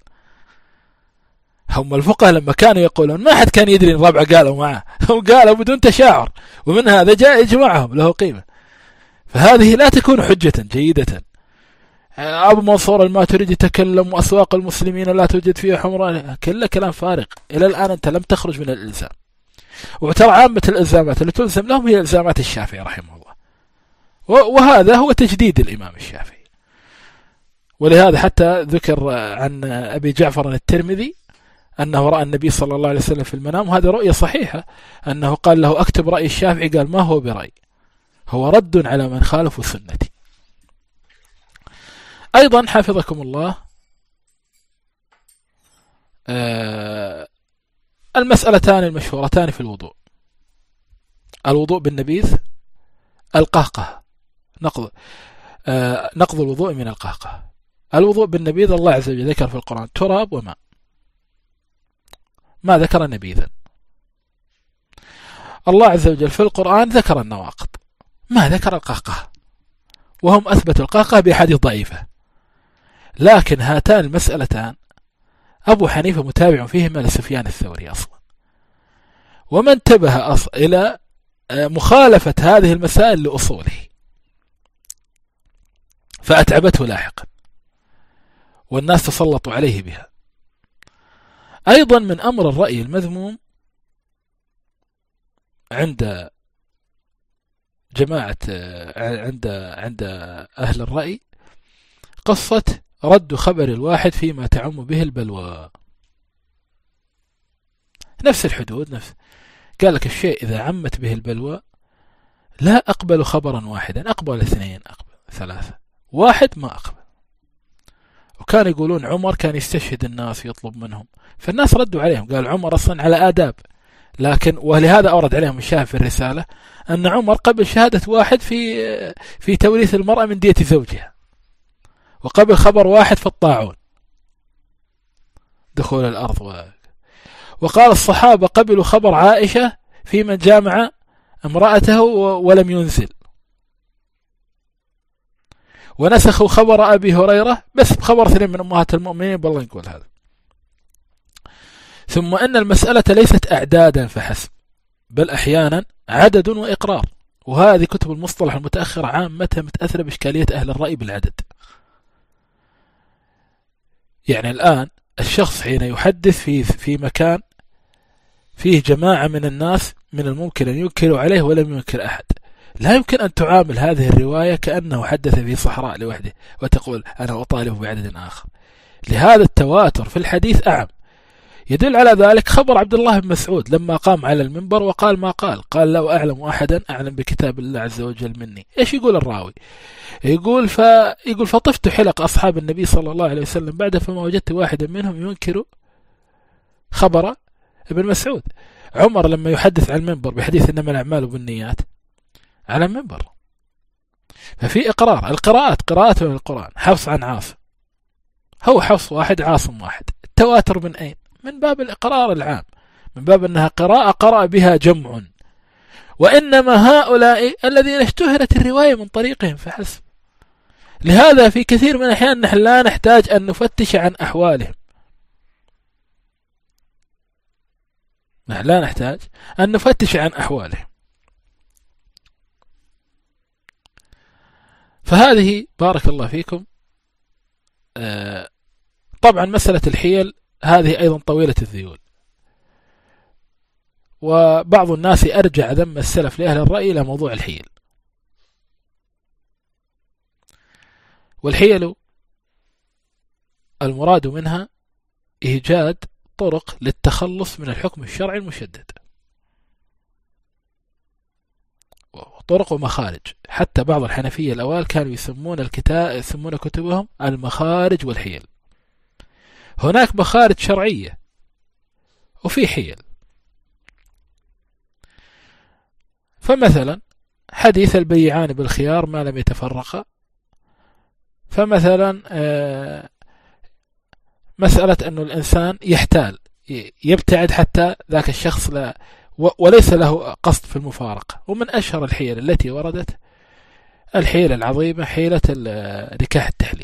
هم الفقهاء لما كانوا يقولون ما حد كان يدري ان الرابعة قالوا معه، هم قالوا بدون تشاعر، ومن هذا جاء إجماعهم له قيمة. فهذه لا تكون حجة جيدة. أبو منصور الماتريدي تكلم وأسواق المسلمين لا توجد فيها حمران، كله كلام فارغ. إلى الآن أنت لم تخرج من الإلزام، وترى عامة الإلزامات اللي تلزم لهم هي إلزامات الشافعي رحمه الله، وهذا هو تجديد الإمام الشافعي. ولهذا حتى ذكر عن أبي جعفر الترمذي أنه رأى النبي صلى الله عليه وسلم في المنام، وهذا رؤية صحيحة، أنه قال له أكتب رأي الشافعي، قال ما هو برأي، هو رد على من خالف سنتي. أيضا حفظكم الله آه المسألتان المشهورتان في الوضوء، الوضوء بالنبيذ، القهقه، نقض آه نقض الوضوء من القهقه. الوضوء بالنبيذ الله عز وجل ذكر في القرآن تراب وماء، ما ذكر نبيذا. الله عز وجل في القرآن ذكر النواقض، ما ذكر القهقه، وهم أثبتوا القهقه بأحاديث ضعيفة. لكن هاتان المسألتان أبو حنيفة متابع فيهما لسفيان الثوري أصلا، وما انتبه أصلا إلى مخالفة هذه المسائل لأصوله فأتعبته لاحقا، والناس تسلطوا عليه بها. أيضا من أمر الرأي المذموم عند جماعة عند عند أهل الرأي قصة رد خبر الواحد فيما تعم به البلوى، نفس الحدود، نفس قال لك الشيء إذا عمت به البلوى لا أقبل خبرا واحدا، أقبل اثنين، أقبل ثلاثة، واحد ما أقبل. وكان يقولون عمر كان يستشهد الناس ويطلب منهم، فالناس ردوا عليهم قال عمر أصلا على آداب، لكن ولهذا أورد عليهم الشاهد في الرسالة أن عمر قبل شهادة واحد في في توريث المرأة من دية زوجها، وقبل خبر واحد في الطاعون دخول الأرض و... وقال الصحابة قبلوا خبر عائشة في من جامع امرأته ولم ينزل، ونسخوا خبر أبي هريرة بس بخبر اثنين من أمهات المؤمنين، بالله نقول هذا. ثم أن المسألة ليست أعدادا فحسب، بل أحيانا عدد وإقرار، وهذه كتب المصطلح المتأخرة عامتها متأثرة بإشكالية أهل الرأي بالعدد. يعني الآن الشخص حين يحدث في في مكان فيه جماعة من الناس من الممكن أن ينكروا عليه ولم ينكر أحد. لا يمكن أن تعامل هذه الرواية كأنه حدث في صحراء لوحده وتقول أنا أطالب بعدد آخر. لهذا التواتر في الحديث أعم. يدل على ذلك خبر عبد الله بن مسعود لما قام على المنبر وقال ما قال، قال لو أعلم أحدا أعلم بكتاب الله عز وجل مني. إيش يقول الراوي؟ يقول ف... يقول فطفت حلق أصحاب النبي صلى الله عليه وسلم بعد فما وجدت واحدا منهم ينكر خبر ابن مسعود. عمر لما يحدث عن المنبر بحديث إنما الأعمال بالنيات على المنبر، ففي إقرار. القراءات قراءة من القرآن، حفص عن عاصم، هو حفص واحد عاصم واحد. التواتر من أين؟ من باب الإقرار العام، من باب أنها قراءة قرأ بها جمع، وإنما هؤلاء الذين اشتهرت الرواية من طريقهم فحسب. لهذا في كثير من الأحيان نحن لا نحتاج أن نفتش عن أحوالهم، نحن لا نحتاج أن نفتش عن أحوالهم. فهذه بارك الله فيكم. آه طبعا مسألة الحيل هذه أيضا طويلة الذيول، وبعض الناس أرجع ذم السلف لأهل الرأي إلى موضوع الحيل. والحيل المراد منها إيجاد طرق للتخلص من الحكم الشرعي المشدد، طرق ومخارج. حتى بعض الحنفية الأوائل كانوا يسمون الكتاب يسمون كتبهم المخارج والحيل. هناك مخارج شرعية وفي حيل. فمثلا حديث البيعان بالخيار ما لم يتفرقا، فمثلا مسألة أن الإنسان يحتال يبتعد حتى ذاك الشخص لا وليس له قصد في المفارقة. ومن أشهر الحيل التي وردت الحيلة العظيمة حيلة نكاح التحليل،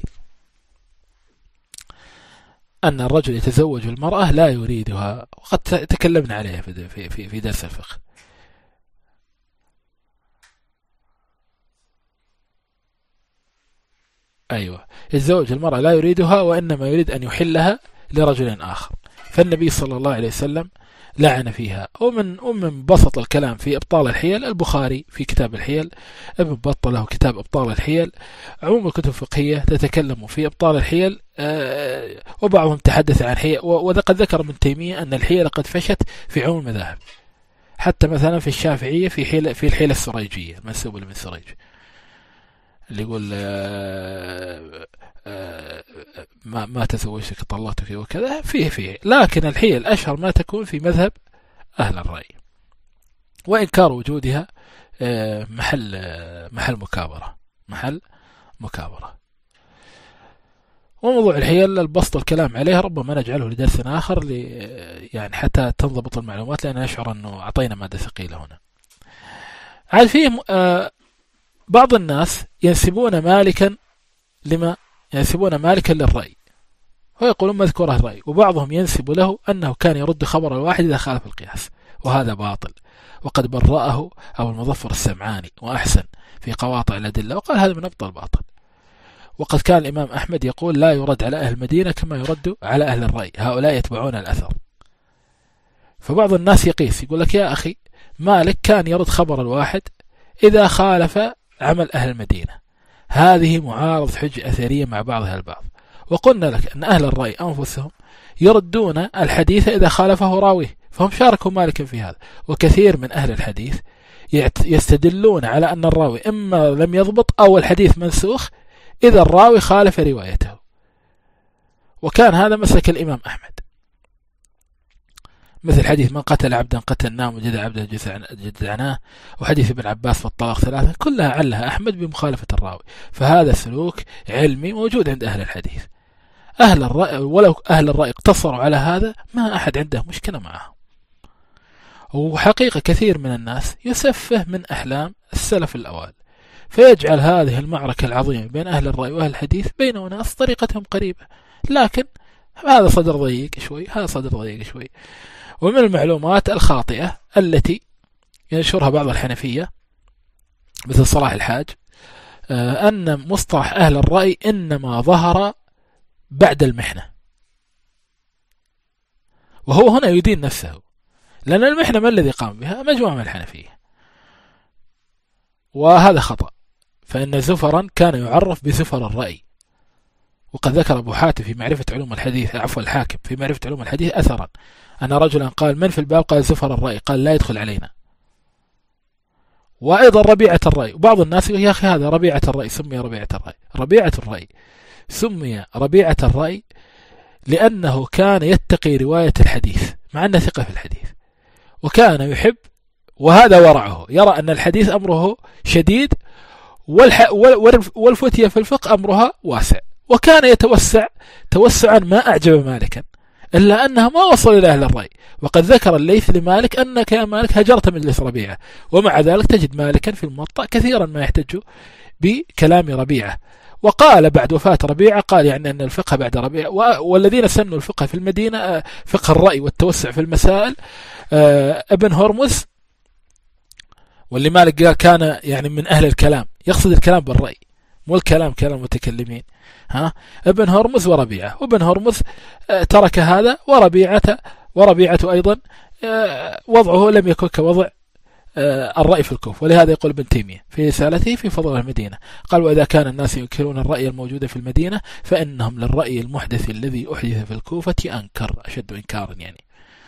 أن الرجل يتزوج المرأة لا يريدها، وقد تكلمنا عليها في في في درس الفقه. أيوة، يتزوج المرأة لا يريدها وإنما يريد أن يحلها لرجل آخر، فالنبي صلى الله عليه وسلم لعن فيها. ومن ومن بسط الكلام في إبطال الحيل البخاري في كتاب الحيل، ابن بطة له كتاب إبطال الحيل. عموم الكتب الفقهية تتكلم في إبطال الحيل، وبعضهم تحدث عن حيل، وقد ذكر ابن تيمية أن الحيل قد فشت في عموم المذاهب، حتى مثلا في الشافعية في حيل في الحيلة السريجية المنسوبة لابن سريج، اللي يقول آآ آآ ما ما تزوجتك طلقتك وكذا، فيه فيه. لكن الحيل أشهر ما تكون في مذهب أهل الرأي، وإنكار وجودها محل محل مكابرة محل مكابرة. وموضوع الحيل البسط الكلام عليه ربما نجعله لدرس آخر لي يعني حتى تنضبط المعلومات، لأن أشعر أنه أعطينا مادة ثقيلة هنا. عاد فيه بعض الناس ينسبون مالكا لما ينسبون مالكا للرأي، ويقولون مذكوره الرأي، وبعضهم ينسب له أنه كان يرد خبر الواحد إذا خالف القياس، وهذا باطل. وقد برأه أبو المظفر السمعاني وأحسن في قواطع الأدلة، وقال هذا من أبطل باطل. وقد كان الإمام أحمد يقول لا يرد على أهل المدينة كما يرد على أهل الرأي، هؤلاء يتبعون الأثر. فبعض الناس يقيس يقول لك يا أخي مالك كان يرد خبر الواحد إذا خالف عمل أهل المدينة، هذه معارض حجة أثرية مع بعضها البعض. وقلنا لك أن أهل الرأي أنفسهم يردون الحديث إذا خالفه راويه، فهم شاركوا مالكا في هذا. وكثير من أهل الحديث يستدلون على أن الراوي إما لم يضبط أو الحديث منسوخ إذا الراوي خالف روايته، وكان هذا مسلك الإمام أحمد، مثل حديث من قتل عبدا قتلناه وجد عبدا جدعناه، وحديث ابن عباس في الطلاق ثلاثة، كلها علها أحمد بمخالفة الراوي. فهذا سلوك علمي موجود عند أهل الحديث. أهل الرأي ولو أهل الرأي اقتصروا على هذا ما أحد عنده مشكلة معه. وحقيقة كثير من الناس يسفه من أحلام السلف الأوائل، فيجعل هذه المعركة العظيمة بين أهل الرأي وأهل الحديث بين ناس طريقتهم قريبة، لكن هذا صدر ضيق شوي هذا صدر ضيق شوي. ومن المعلومات الخاطئة التي ينشرها بعض الحنفية مثل صلاح الحاج أن مصطلح أهل الرأي إنما ظهر بعد المحنة، وهو هنا يدين نفسه، لأن المحنة ما الذي قام بها؟ مجموعة من الحنفية، وهذا خطأ. فإن زفرا كان يعرف بزفر الرأي، وقد ذكر أبو حاتم في معرفة علوم الحديث، عفوا الحاكم في معرفة علوم الحديث أثرا أن رجلا قال: من في الباب؟ قال: زفر الرأي. قال: لا يدخل علينا. وأيضا ربيعة الرأي، وبعض الناس يقول: يا أخي هذا ربيعة الرأي، سمي ربيعة الرأي. ربيعة الرأي سمي ربيعة الرأي لأنه كان يتقي رواية الحديث مع أنه ثقة في الحديث، وكان يحب، وهذا ورعه، يرى أن الحديث أمره شديد والفتية في الفقه أمرها واسع، وكان يتوسع توسعا ما أعجب مالكا، إلا أنها ما وصل إلى أهل الرأي. وقد ذكر الليث لمالك أنك يا مالك هجرت مجلس ربيعة، ومع ذلك تجد مالكا في الموطأ كثيرا ما يحتج بكلام ربيعة. وقال بعد وفاة ربيعة، قال يعني أن الفقه بعد ربيعة، والذين سنوا الفقه في المدينة فقه الرأي والتوسع في المسائل ابن هرمز، واللي مالك قال كان يعني من أهل الكلام، يقصد الكلام بالرأي مو الكلام كلام المتكلمين، ها ابن هرمز وربيعة. وابن هرمز ترك هذا، وربيعة وربيعة أيضا وضعه لم يكن كوضع الرأي في الكوفة. ولهذا يقول ابن تيمية في رسالته في فضل المدينة، قال: وإذا كان الناس ينكرون الرأي الموجود في المدينة فإنهم للرأي المحدث الذي أحدث في الكوفة أنكر أشد إنكارا يعني.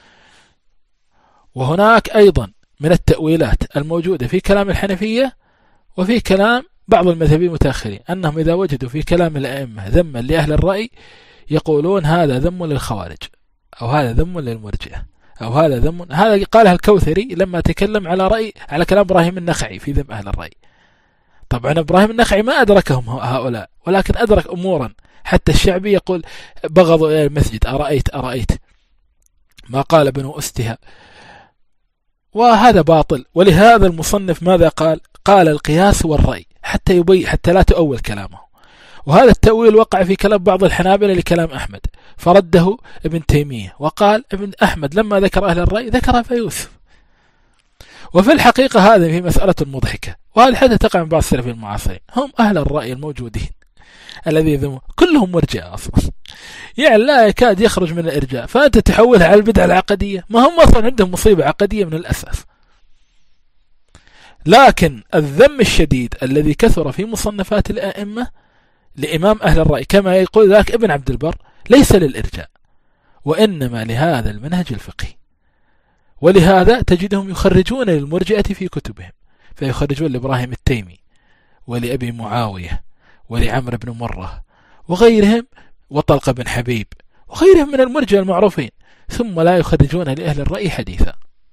وهناك أيضا من التأويلات الموجودة في كلام الحنفية وفي كلام بعض المذهبين المتأخرين، أنهم إذا وجدوا في كلام الأئمة ذما لأهل الرأي يقولون هذا ذم للخوارج، أو هذا ذم للمرجئة، أو هذا ذم. هذا قالها الكوثري لما تكلم على رأي على كلام إبراهيم النخعي في ذم أهل الرأي. طبعا إبراهيم النخعي ما أدركهم هؤلاء، ولكن أدرك أمورا. حتى الشعبي يقول: بغضوا إلى المسجد، أرأيت أرأيت ما قال ابن أستها، وهذا باطل. ولهذا المصنف ماذا قال؟ قال: القياس والرأي حتى يبين، حتى لا تؤول كلامه. وهذا التأويل وقع في كلام بعض الحنابلة لكلام أحمد، فرده ابن تيمية، وقال ابن أحمد لما ذكر أهل الرأي ذكر أبا يوسف. وفي الحقيقة هذا في مسألة مضحكة، وهذه حتى تقع من بعض السلف المعاصرين، هم أهل الرأي الموجودين الذي ذموا كلهم مرجئة أصلا، يعني لا يكاد يخرج من الإرجاء، فأنت تحولها على البدعة العقدية، ما هم أصلا عندهم مصيبة عقدية من الأساس. لكن الذم الشديد الذي كثر في مصنفات الأئمة لإمام أهل الرأي كما يقول ذاك ابن عبد البر ليس للإرجاء، وإنما لهذا المنهج الفقهي. ولهذا تجدهم يخرجون للمرجئة في كتبهم، فيخرجون لإبراهيم التيمي ولأبي معاوية ولعمر بن مرة وغيرهم، وطلق بن حبيب وغيرهم من المرجئة المعروفين، ثم لا يخرجون لأهل الرأي حديثا.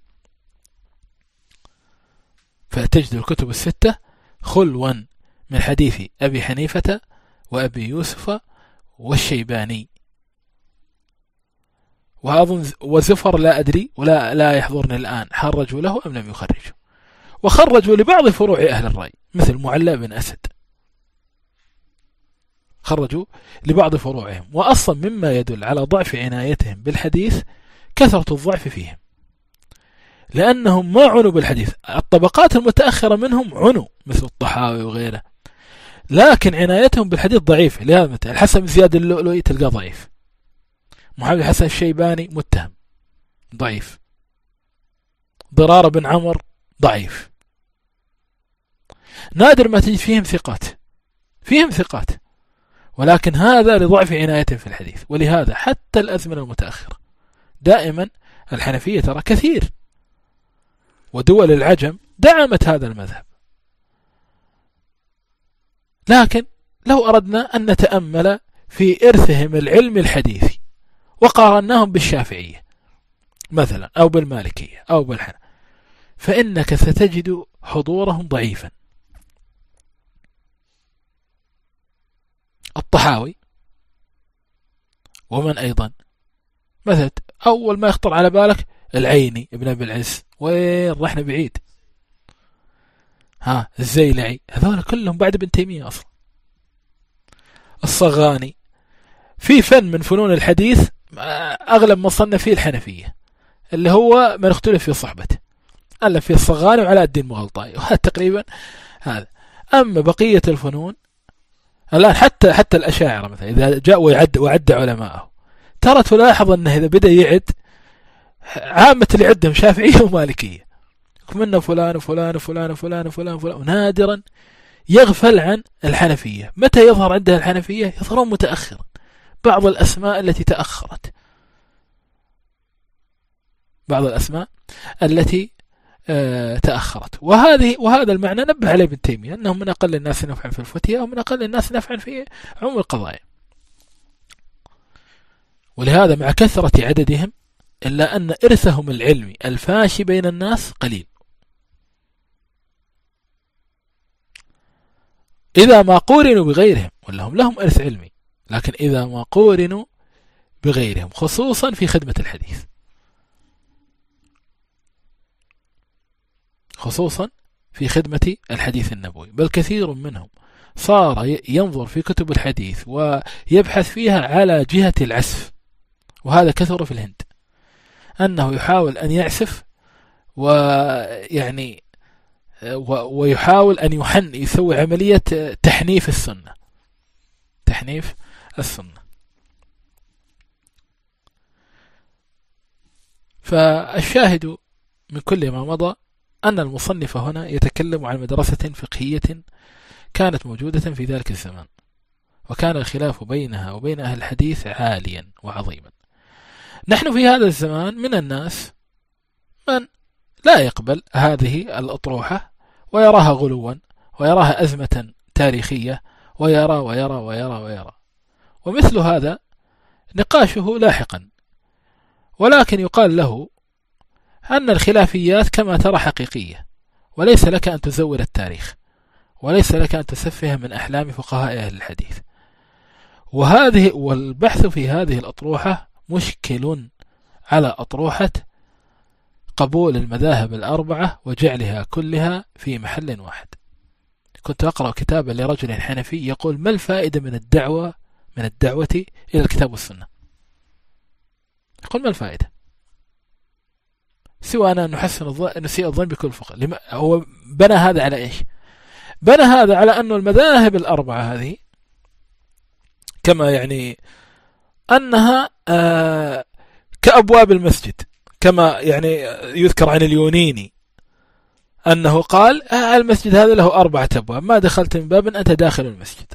فتجد الكتب الستة خلوا من حديث أبي حنيفة وأبي يوسف والشيباني، وأظن وزفر لا أدري ولا لا يحضرني الآن خرجوا له أم لم يخرجوا. وخرجوا لبعض فروع أهل الرأي مثل معلى بن أسد، خرجوا لبعض فروعهم. وأصلا مما يدل على ضعف عنايتهم بالحديث كثرة الضعف فيهم، لأنهم ما عنوا بالحديث. الطبقات المتأخرة منهم عنوا مثل الطحاوي وغيره، لكن عنايتهم بالحديث ضعيفة. لهذا مثل الحسن بن زياد اللؤلؤي تلقى ضعيف، محمد الحسن الشيباني متهم ضعيف، ضرار بن عمر ضعيف، نادر ما تجد فيهم ثقات، فيهم ثقات، ولكن هذا لضعف عنايتهم في الحديث. ولهذا حتى الأزمنة المتأخرة دائما الحنفية ترى كثير، ودول العجم دعمت هذا المذهب. لكن لو أردنا أن نتأمل في إرثهم العلم الحديثي وقارناهم بالشافعية مثلا أو بالمالكية أو بالحنفية، فإنك ستجد حضورهم ضعيفا. الطحاوي ومن أيضا مثلا أول ما يخطر على بالك العيني ابن أبي العز، وين رحنا بعيد، ها الزيلعي، هذول كلهم بعد ابن تيمية أصلا. الصغاني في فن من فنون الحديث أغلب مصنف فيه الحنفية اللي هو من اختلف في صحبته، ألف فيه الصغاني وعلاء الدين مغلطاي، وهذا تقريبا هذا. أما بقية الفنون الآن حتى حتى الأشاعرة مثلا إذا جاء ويعد وعد علماءه، ترى تلاحظ أنه إذا بدأ يعد عامة اللي عندهم شافعية ومالكية، منه فلان وفلان وفلان وفلان وفلان وفلان، ونادرا يغفل عن الحنفية. متى يظهر عندها الحنفية؟ يظهرون متأخرا، بعض الأسماء التي تأخرت، بعض الأسماء التي آه تأخرت. وهذه وهذا المعنى نبه عليه ابن تيمية، أنهم من أقل الناس نفعا في الفتية ومن أقل الناس نفعا في عموم القضايا. ولهذا مع كثرة عددهم إلا أن إرثهم العلمي الفاشي بين الناس قليل. إذا ما قورنوا بغيرهم، ولهم لهم إرث علمي، لكن إذا ما قورنوا بغيرهم خصوصا في خدمة الحديث، خصوصا في خدمة الحديث النبوي، بل كثير منهم صار ينظر في كتب الحديث ويبحث فيها على جهة العزف. وهذا كثر في الهند، أنه يحاول أن يعزف ويعني ويحاول أن يحن يسوي عملية تحنيف السنة، تحنيف السنة. فالشاهد من كل ما مضى أن المصنف هنا يتكلم عن مدرسة فقهية كانت موجودة في ذلك الزمان، وكان الخلاف بينها وبين أهل الحديث عاليا وعظيما. نحن في هذا الزمان من الناس من لا يقبل هذه الأطروحة ويراها غلوا ويراها أزمة تاريخية، ويرى ويرى ويرى ويرى، ومثل هذا نقاشه لاحقا. ولكن يقال له أن الخلافيات كما ترى حقيقية، وليس لك أن تزور التاريخ، وليس لك أن تسفه من أحلام فقهاء أهل الحديث. وهذه والبحث في هذه الأطروحة مشكل على أطروحة قبول المذاهب الأربعة وجعلها كلها في محل واحد. كنت أقرأ كتابا لرجل حنفي يقول: ما الفائدة من الدعوة من الدعوة إلى الكتاب والسنة؟ يقول: ما الفائدة سوى أن نحسن الظن نسيء الظن بكل فقه. هو بنى هذا على إيش؟ بنى هذا على أن المذاهب الأربعة هذه كما يعني أنها آه كأبواب المسجد، كما يعني يذكر عن اليونيني أنه قال: آه المسجد هذا له أربعة أبواب، ما دخلت من باب أنت داخل المسجد.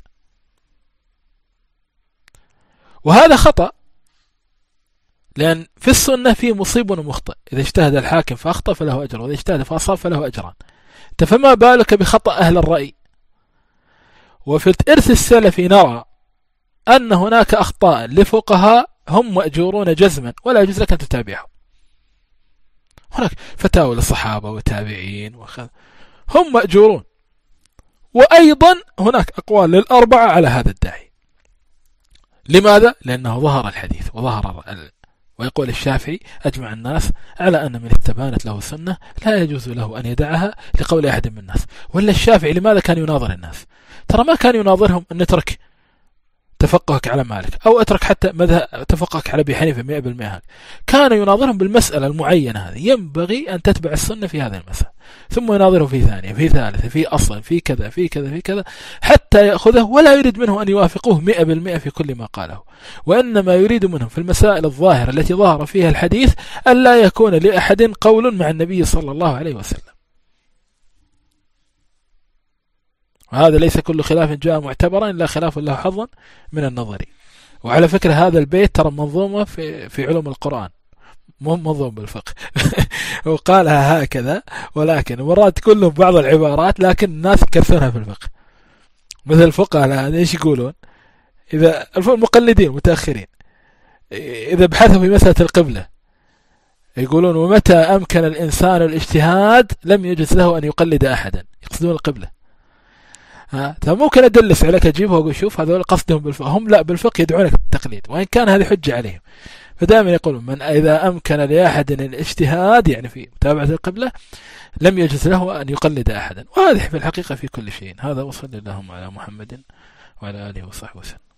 وهذا خطأ، لأن في السنة في مصيب ومخطئ، إذا اجتهد الحاكم فأخطأ فله أجر، وإذا اجتهد فأصاب فله أجران. فما بالك بخطأ أهل الرأي؟ وفي الإرث السلفي نرى أن هناك أخطاء لفقهاء هم مأجورون جزما ولا يجوز لك أن تتابعهم. هناك فتاوى للصحابة والتابعين وخذ، هم مأجورون. وأيضا هناك أقوال للأربعة على هذا الداعي. لماذا؟ لأنه ظهر الحديث وظهر ال... ويقول الشافعي: أجمع الناس على أن من استبانت له سنة لا يجوز له أن يدعها لقول أحد من الناس. ولا الشافعي لماذا كان يناظر الناس؟ ترى ما كان يناظرهم أن نترك تفقهك على مالك أو أترك حتى مذهب تفقهك على أبي حنيفة مئة بالمئة. كان يناظرهم بالمسألة المعينة هذه، ينبغي أن تتبع السنة في هذا المسألة، ثم يناظره في ثانية في ثالثة في أصل في كذا في كذا في كذا حتى يأخذه، ولا يريد منه أن يوافقوه مئة بالمئة في كل ما قاله، وإنما يريد منهم في المسائل الظاهرة التي ظهر فيها الحديث أن لا يكون لأحد قول مع النبي صلى الله عليه وسلم. وهذا ليس كل خلاف جاء معتبرا إلا خلاف له حظا من النظر. وعلى فكرة هذا البيت ترى منظومة في في علوم القرآن، مو منظوم بالفقه وقالها هكذا، ولكن مرات كلهم بعض العبارات لكن الناس كثرها في الفقه. مثل الفقهاء الآن ايش يقولون؟ إذا المقلدين متأخرين إذا بحثوا في مسألة القبلة يقولون: ومتى أمكن الإنسان الاجتهاد لم يجوز له أن يقلد أحدا. يقصدون القبلة. ها ممكن أدلس عليك أجيبه وأقول: شوف هذول قصدهم بالفقه، هم لا بالفقه يدعونك التقليد، وإن كان هذه حجة عليهم. فدائما يقولون: من إذا أمكن لأحد الاجتهاد يعني في متابعة القبلة لم يجوز له أن يقلد أحدا. وهذه في الحقيقة في كل شيء. هذا وصلى اللهم على محمد وعلى آله وصحبه وسلم.